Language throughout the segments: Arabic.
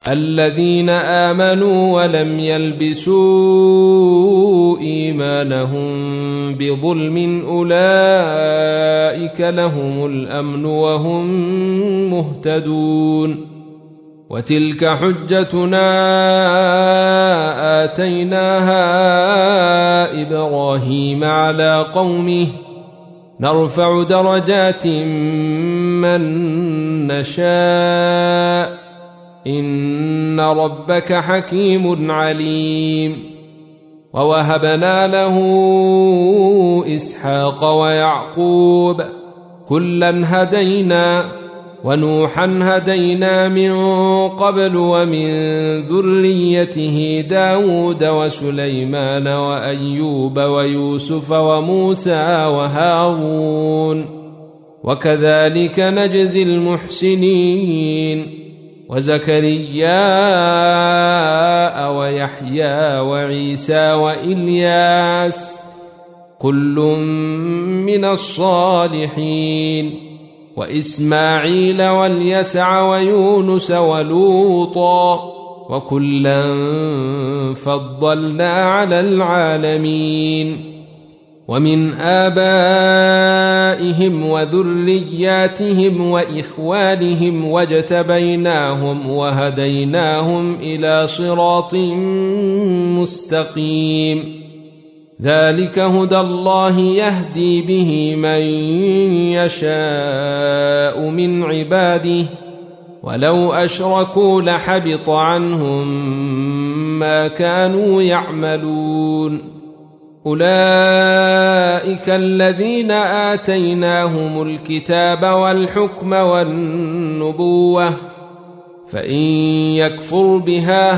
الذين آمنوا ولم يلبسوا إيمانهم بظلم أولئك لهم الأمن وهم مهتدون وتلك حجتنا آتيناها إبراهيم على قومه نرفع درجات من نشاء إن ربك حكيم عليم ووهبنا له إسحاق ويعقوب كلا هدينا ونوحا هدينا من قبل ومن ذريته داود وسليمان وأيوب ويوسف وموسى وهارون وكذلك نجزي المحسنين وزكريا ويحيى وعيسى وإلياس كل من الصالحين وإسماعيل واليسع ويونس ولوطا وكلا فضلنا على العالمين ومن آبائهم وذرياتهم وإخوانهم واجتبيناهم وهديناهم إلى صراط مستقيم ذلك هدى الله يهدي به من يشاء من عباده ولو أشركوا لحبط عنهم ما كانوا يعملون أولئك الذين آتيناهم الكتاب والحكم والنبوة فإن يكفر بها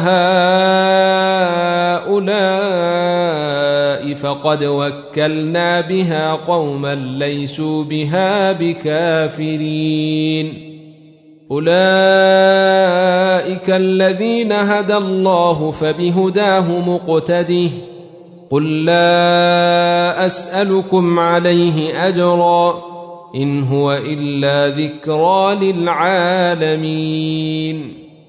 هؤلاء فقد وكلنا بها قوما ليسوا بها بكافرين أولئك الذين هدى الله فبهداه مقتده قل لا أسألكم عليه أجرا إن هو إلا ذكرى للعالمين